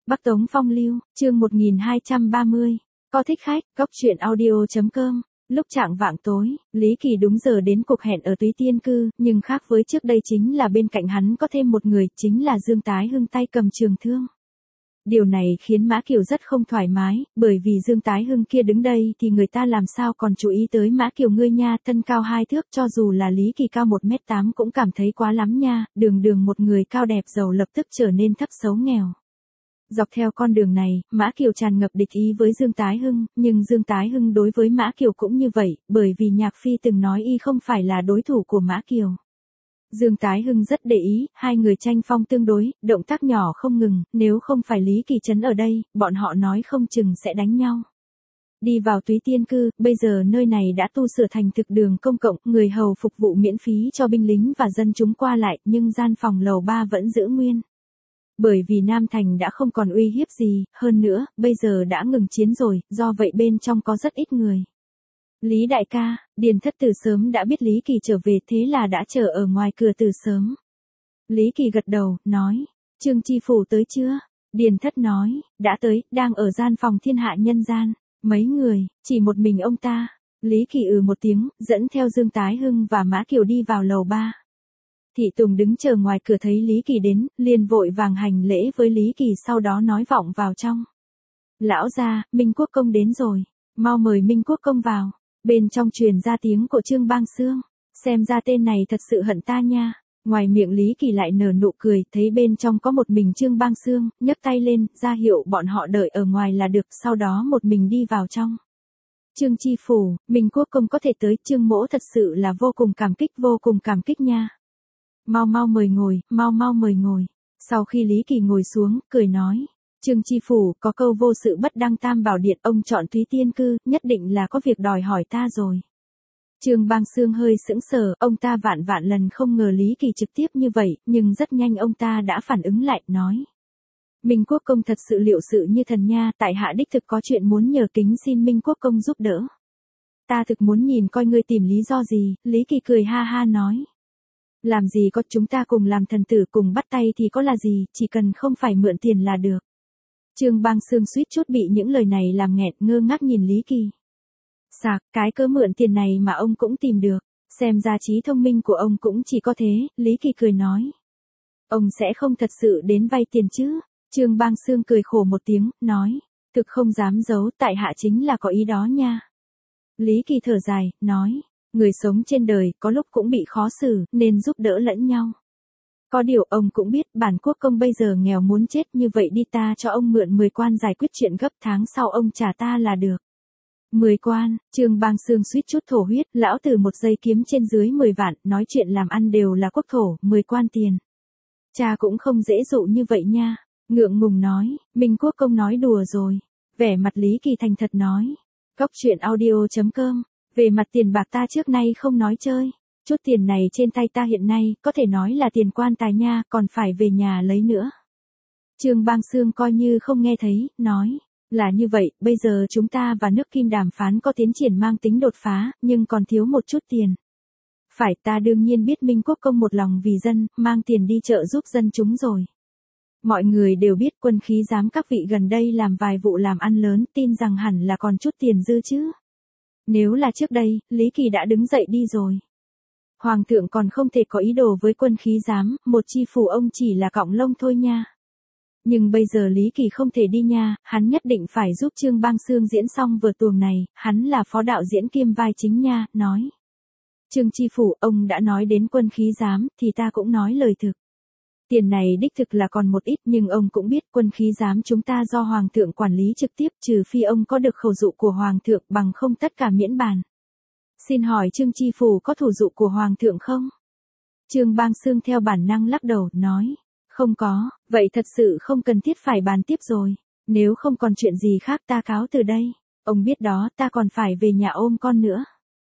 Bắc Tống Phong Lưu, chương 1230. Có thích khách, góc truyện audio.com. Lúc chạng vạng tối, Lý Kỳ đúng giờ đến cuộc hẹn ở Túy Tiên Cư, nhưng khác với trước đây chính là bên cạnh hắn có thêm một người, chính là Dương Tái Hưng tay cầm trường thương. Điều này khiến Mã Kiều rất không thoải mái, bởi vì Dương Tái Hưng kia đứng đây thì người ta làm sao còn chú ý tới Mã Kiều ngươi nha, thân cao 2 thước, cho dù là Lý Kỳ cao 1m8 cũng cảm thấy quá lắm nha, đường một người cao đẹp giàu lập tức trở nên thấp xấu nghèo. Dọc theo con đường này, Mã Kiều tràn ngập địch ý với Dương Tái Hưng, nhưng Dương Tái Hưng đối với Mã Kiều cũng như vậy, bởi vì Nhạc Phi từng nói y không phải là đối thủ của Mã Kiều. Dương Tái Hưng rất để ý, hai người tranh phong tương đối, động tác nhỏ không ngừng, nếu không phải Lý Kỳ Trấn ở đây, bọn họ nói không chừng sẽ đánh nhau. Đi vào Túy Tiên Cư, bây giờ nơi này đã tu sửa thành thực đường công cộng, người hầu phục vụ miễn phí cho binh lính và dân chúng qua lại, nhưng gian phòng lầu 3 vẫn giữ nguyên. Bởi vì Nam Thành đã không còn uy hiếp gì, hơn nữa, bây giờ đã ngừng chiến rồi, do vậy bên trong có rất ít người. Lý đại ca, Điền Thất từ sớm đã biết Lý Kỳ trở về, thế là đã chờ ở ngoài cửa từ sớm. Lý Kỳ gật đầu, nói, Trương Chi Phủ tới chưa? Điền Thất nói, đã tới, đang ở gian phòng thiên hạ nhân gian. Mấy người, chỉ một mình ông ta. Lý Kỳ một tiếng, dẫn theo Dương Tái Hưng và Mã Kiều đi vào lầu 3. Thị Tùng đứng chờ ngoài cửa thấy Lý Kỳ đến, liền vội vàng hành lễ với Lý Kỳ, sau đó nói vọng vào trong. Lão gia, Minh Quốc Công đến rồi, mau mời Minh Quốc Công vào. Bên trong truyền ra tiếng của Trương Bang Xương, xem ra tên này thật sự hận ta nha. Ngoài miệng Lý Kỳ lại nở nụ cười, thấy bên trong có một mình Trương Bang Xương, nhấc tay lên, ra hiệu bọn họ đợi ở ngoài là được, sau đó một mình đi vào trong. Trương Chi Phủ, Minh Quốc Công có thể tới, Trương mỗ thật sự là vô cùng cảm kích nha. Mau mời ngồi, mau mời ngồi. Sau khi Lý Kỳ ngồi xuống, cười nói, Trương Chi Phủ, có câu vô sự bất đăng tam bảo điện, ông chọn Túy Tiên Cư, nhất định là có việc đòi hỏi ta rồi. Trương Bang Xương hơi sững sờ, ông ta vạn lần không ngờ Lý Kỳ trực tiếp như vậy, nhưng rất nhanh ông ta đã phản ứng lại, nói. Minh Quốc Công thật sự liệu sự như thần nha, tại hạ đích thực có chuyện muốn nhờ, kính xin Minh Quốc Công giúp đỡ. Ta thực muốn nhìn coi ngươi tìm lý do gì, Lý Kỳ cười ha ha nói. Làm gì có, chúng ta cùng làm thần tử cùng bắt tay thì có là gì, chỉ cần không phải mượn tiền là được. Trương Bang Xương suýt chút bị những lời này làm nghẹn, ngơ ngác nhìn Lý Kỳ. Sạc, cái cớ mượn tiền này mà ông cũng tìm được, xem ra trí thông minh của ông cũng chỉ có thế, Lý Kỳ cười nói. Ông sẽ không thật sự đến vay tiền chứ? Trương Bang Xương cười khổ một tiếng, nói, thực không dám giấu, tại hạ chính là có ý đó nha. Lý Kỳ thở dài, nói, người sống trên đời có lúc cũng bị khó xử, nên giúp đỡ lẫn nhau. Có điều ông cũng biết bản Quốc Công bây giờ nghèo muốn chết, như vậy đi ta cho ông mượn 10 quan giải quyết chuyện gấp, tháng sau ông trả ta là được. 10 quan, Trương Bang Xương suýt chút thổ huyết, lão tử một giây kiếm trên dưới 10 vạn, nói chuyện làm ăn đều là quốc thổ, 10 quan tiền. Cha cũng không dễ dụ như vậy nha, ngượng ngùng nói, Minh Quốc Công nói đùa rồi. Vẻ mặt Lý Kỳ thành thật nói, góc truyện audio.com, về mặt tiền bạc ta trước nay không nói chơi. Chút tiền này trên tay ta hiện nay, có thể nói là tiền quan tài nha, còn phải về nhà lấy nữa. Trương Bang Xương coi như không nghe thấy, nói, là như vậy, bây giờ chúng ta và nước Kim đàm phán có tiến triển mang tính đột phá, nhưng còn thiếu một chút tiền. Phải, ta đương nhiên biết Minh Quốc Công một lòng vì dân, mang tiền đi trợ giúp dân chúng rồi. Mọi người đều biết Quân Khí Giám các vị gần đây làm vài vụ làm ăn lớn, tin rằng hẳn là còn chút tiền dư chứ. Nếu là trước đây, Lý Kỳ đã đứng dậy đi rồi. Hoàng thượng còn không thể có ý đồ với Quân Khí Giám, một chi phủ ông chỉ là cọng lông thôi nha. Nhưng bây giờ Lý Kỳ không thể đi nha, hắn nhất định phải giúp Trương Bang Xương diễn xong vở tuồng này, hắn là phó đạo diễn kiêm vai chính nha, nói. Trương Chi Phủ, ông đã nói đến Quân Khí Giám, thì ta cũng nói lời thực. Tiền này đích thực là còn một ít, nhưng ông cũng biết Quân Khí Giám chúng ta do Hoàng thượng quản lý trực tiếp, trừ phi ông có được khẩu dụ của Hoàng thượng, bằng không tất cả miễn bàn. Xin hỏi Trương Chi Phủ có thủ dụ của Hoàng thượng không? Trương Bang Xương theo bản năng lắc đầu, nói, không có, vậy thật sự không cần thiết phải bàn tiếp rồi. Nếu không còn chuyện gì khác ta cáo từ đây. Ông biết đó, ta còn phải về nhà ôm con nữa.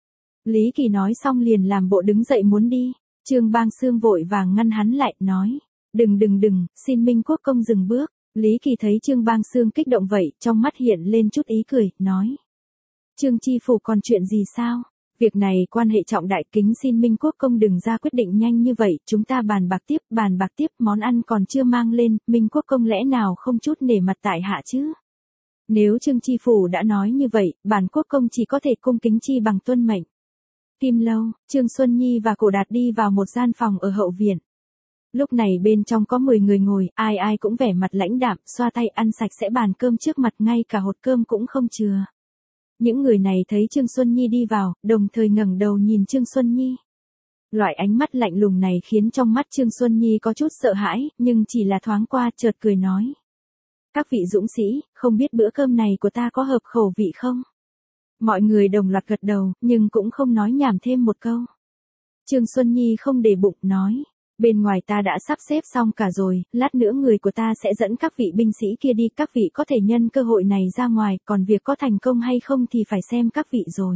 Lý Kỳ nói xong liền làm bộ đứng dậy muốn đi. Trương Bang Xương vội vàng ngăn hắn lại, nói, đừng, xin Minh Quốc Công dừng bước. Lý Kỳ thấy Trương Bang Xương kích động vậy, trong mắt hiện lên chút ý cười, nói, Trương Chi Phủ còn chuyện gì sao? Việc này quan hệ trọng đại, kính xin Minh Quốc công đừng ra quyết định nhanh như vậy, chúng ta bàn bạc tiếp, món ăn còn chưa mang lên, Minh Quốc công lẽ nào không chút nể mặt tại hạ chứ? Nếu Trương Chi Phủ đã nói như vậy, bản quốc công chỉ có thể cung kính chi bằng tuân mệnh. Kim lâu, Trương Xuân Nhi và Cổ Đạt đi vào một gian phòng ở hậu viện. Lúc này bên trong có 10 người ngồi, ai ai cũng vẻ mặt lãnh đạm, xoa tay ăn sạch sẽ bàn cơm trước mặt, ngay cả hột cơm cũng không chừa. Những người này thấy Trương Xuân Nhi đi vào, đồng thời ngẩng đầu nhìn Trương Xuân Nhi. Loại ánh mắt lạnh lùng này khiến trong mắt Trương Xuân Nhi có chút sợ hãi, nhưng chỉ là thoáng qua, chợt cười nói. Các vị dũng sĩ, không biết bữa cơm này của ta có hợp khẩu vị không? Mọi người đồng loạt gật đầu, nhưng cũng không nói nhảm thêm một câu. Trương Xuân Nhi không để bụng, nói. Bên ngoài ta đã sắp xếp xong cả rồi, lát nữa người của ta sẽ dẫn các vị binh sĩ kia đi, các vị có thể nhân cơ hội này ra ngoài, còn việc có thành công hay không thì phải xem các vị rồi.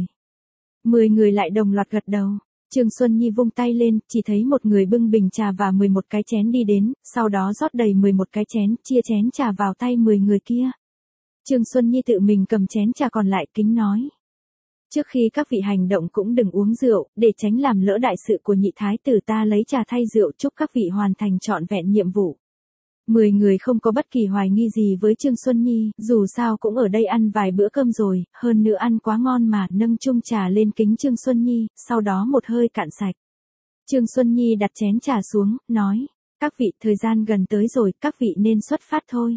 10 người lại đồng loạt gật đầu. Trương Xuân Nhi vung tay lên, chỉ thấy một người bưng bình trà và 11 cái chén đi đến, sau đó rót đầy 11 cái chén, chia chén trà vào tay 10 người kia. Trương Xuân Nhi tự mình cầm chén trà còn lại, kính nói. Trước khi các vị hành động cũng đừng uống rượu, để tránh làm lỡ đại sự của nhị thái tử, ta lấy trà thay rượu, chúc các vị hoàn thành trọn vẹn nhiệm vụ. 10 người không có bất kỳ hoài nghi gì với Trương Xuân Nhi, dù sao cũng ở đây ăn vài bữa cơm rồi, hơn nữa ăn quá ngon mà, nâng chung trà lên kính Trương Xuân Nhi, sau đó một hơi cạn sạch. Trương Xuân Nhi đặt chén trà xuống, nói, các vị thời gian gần tới rồi, các vị nên xuất phát thôi.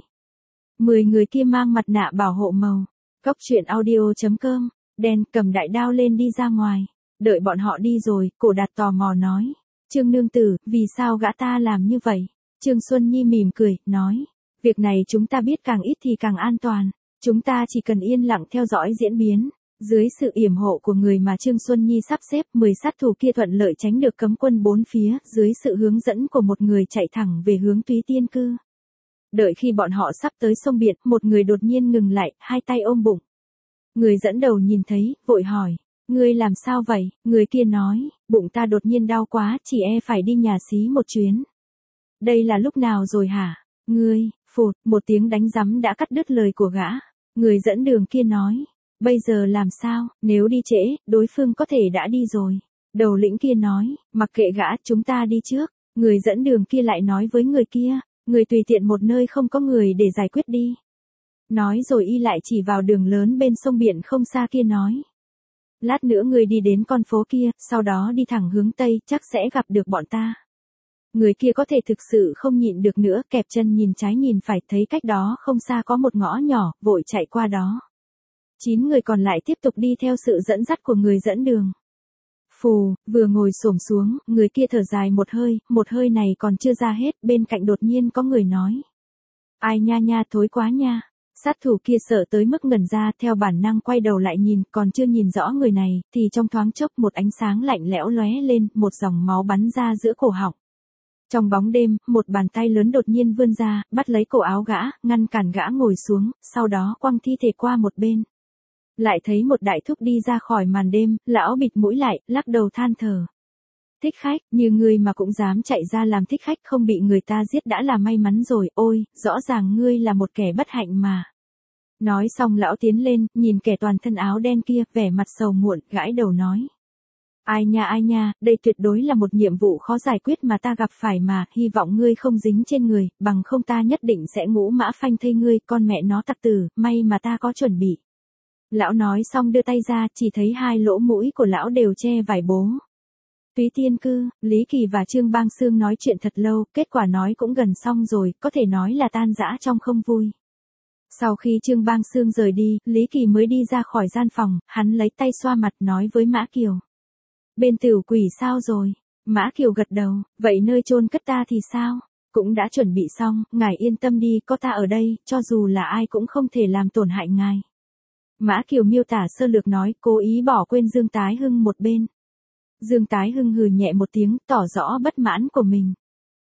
10 người kia mang mặt nạ bảo hộ màu. Góc truyện audio.com, đen cầm đại đao lên đi ra ngoài. Đợi bọn họ đi rồi, Cổ Đạt tò mò nói, Trương nương tử, vì sao gã ta làm như vậy? Trương Xuân Nhi mỉm cười, nói, việc này chúng ta biết càng ít thì càng an toàn, chúng ta chỉ cần yên lặng theo dõi diễn biến. Dưới sự yểm hộ của người mà Trương Xuân Nhi sắp xếp, 10 sát thủ kia thuận lợi tránh được cấm quân bốn phía, dưới sự hướng dẫn của một người chạy thẳng về hướng Túy Tiên Cư. Đợi khi bọn họ sắp tới sông biển, một người đột nhiên ngừng lại, hai tay ôm bụng. Người dẫn đầu nhìn thấy, vội hỏi, ngươi làm sao vậy? Người kia nói, bụng ta đột nhiên đau quá, chỉ e phải đi nhà xí một chuyến. Đây là lúc nào rồi hả? Ngươi, phụt, một tiếng đánh rắm đã cắt đứt lời của gã. Người dẫn đường kia nói, bây giờ làm sao, nếu đi trễ, đối phương có thể đã đi rồi. Đầu lĩnh kia nói, mặc kệ gã, chúng ta đi trước. Người dẫn đường kia lại nói với người kia, người tùy tiện một nơi không có người để giải quyết đi. Nói rồi y lại chỉ vào đường lớn bên sông biển không xa kia nói. Lát nữa người đi đến con phố kia, sau đó đi thẳng hướng Tây, chắc sẽ gặp được bọn ta. Người kia có thể thực sự không nhịn được nữa, kẹp chân nhìn trái nhìn phải, thấy cách đó không xa có một ngõ nhỏ, vội chạy qua đó. 9 người còn lại tiếp tục đi theo sự dẫn dắt của người dẫn đường. Phù, vừa ngồi xổm xuống, người kia thở dài một hơi này còn chưa ra hết, bên cạnh đột nhiên có người nói. Ai nha nha, thối quá nha. Sát thủ kia sợ tới mức ngẩn ra, theo bản năng quay đầu lại nhìn, còn chưa nhìn rõ người này, thì trong thoáng chốc một ánh sáng lạnh lẽo lóe lên, một dòng máu bắn ra giữa cổ họng. Trong bóng đêm, một bàn tay lớn đột nhiên vươn ra, bắt lấy cổ áo gã, ngăn cản gã ngồi xuống, sau đó quăng thi thể qua một bên. Lại thấy một đại thúc đi ra khỏi màn đêm, lão bịt mũi lại, lắc đầu than thở. Thích khách, như ngươi mà cũng dám chạy ra làm thích khách, không bị người ta giết đã là may mắn rồi, ôi, rõ ràng ngươi là một kẻ bất hạnh mà. Nói xong lão tiến lên, nhìn kẻ toàn thân áo đen kia, vẻ mặt sầu muộn, gãi đầu nói. Ai nha, đây tuyệt đối là một nhiệm vụ khó giải quyết mà ta gặp phải mà, hy vọng ngươi không dính trên người, bằng không ta nhất định sẽ ngũ mã phanh thây ngươi, con mẹ nó tặc tử, may mà ta có chuẩn bị. Lão nói xong đưa tay ra, chỉ thấy hai lỗ mũi của lão đều che vải bố. Túy Tiên Cư, Lý Kỳ và Trương Bang Sương nói chuyện thật lâu, kết quả nói cũng gần xong rồi, có thể nói là tan rã trong không vui. Sau khi Trương Bang Sương rời đi, Lý Kỳ mới đi ra khỏi gian phòng, hắn lấy tay xoa mặt nói với Mã Kiều. Bên Tửu Quỷ sao rồi? Mã Kiều gật đầu, vậy nơi chôn cất ta thì sao? Cũng đã chuẩn bị xong, ngài yên tâm đi, có ta ở đây, cho dù là ai cũng không thể làm tổn hại ngài. Mã Kiều miêu tả sơ lược nói, cố ý bỏ quên Dương Tái Hưng một bên. Dương Tái Hưng hừ nhẹ một tiếng, tỏ rõ bất mãn của mình.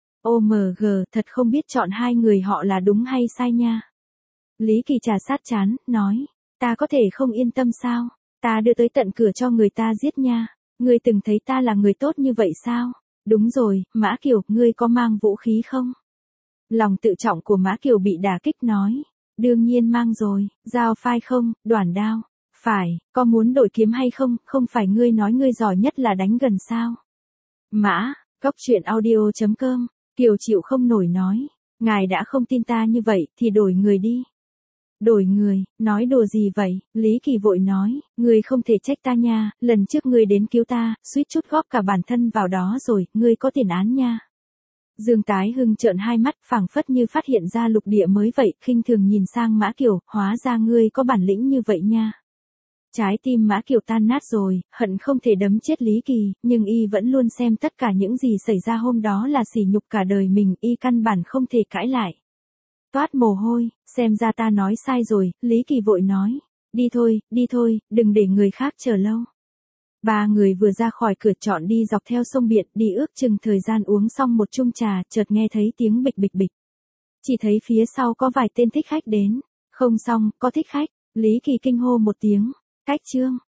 OMG, thật không biết chọn hai người họ là đúng hay sai nha. Lý Kỳ trà sát chán, nói, ta có thể không yên tâm sao? Ta đưa tới tận cửa cho người ta giết nha. Ngươi từng thấy ta là người tốt như vậy sao? Đúng rồi, Mã Kiều, ngươi có mang vũ khí không? Lòng tự trọng của Mã Kiều bị đả kích nói. Đương nhiên mang rồi, dao phai không, đoản đao. Phải, có muốn đổi kiếm hay không, không phải ngươi nói ngươi giỏi nhất là đánh gần sao? Mã, Cóc truyện audio.com, Kiều chịu không nổi nói, ngài đã không tin ta như vậy, thì đổi người đi. Đổi người, nói đùa gì vậy, Lý Kỳ vội nói, ngươi không thể trách ta nha, lần trước ngươi đến cứu ta, suýt chút góp cả bản thân vào đó rồi, ngươi có tiền án nha. Dương Tái Hưng trợn hai mắt, phảng phất như phát hiện ra lục địa mới vậy, khinh thường nhìn sang Mã Kiều, hóa ra ngươi có bản lĩnh như vậy nha. Trái tim Mã Kiều tan nát rồi, hận không thể đấm chết Lý Kỳ, nhưng y vẫn luôn xem tất cả những gì xảy ra hôm đó là sỉ nhục cả đời mình, y căn bản không thể cãi lại. Toát mồ hôi, xem ra ta nói sai rồi, Lý Kỳ vội nói. Đi thôi, đừng để người khác chờ lâu. Ba người vừa ra khỏi cửa chọn đi dọc theo sông biển, đi ước chừng thời gian uống xong một chung trà, chợt nghe thấy tiếng bịch bịch bịch. Chỉ thấy phía sau có vài tên thích khách đến. Không xong, có thích khách. Lý Kỳ kinh hô một tiếng. Cách Trương,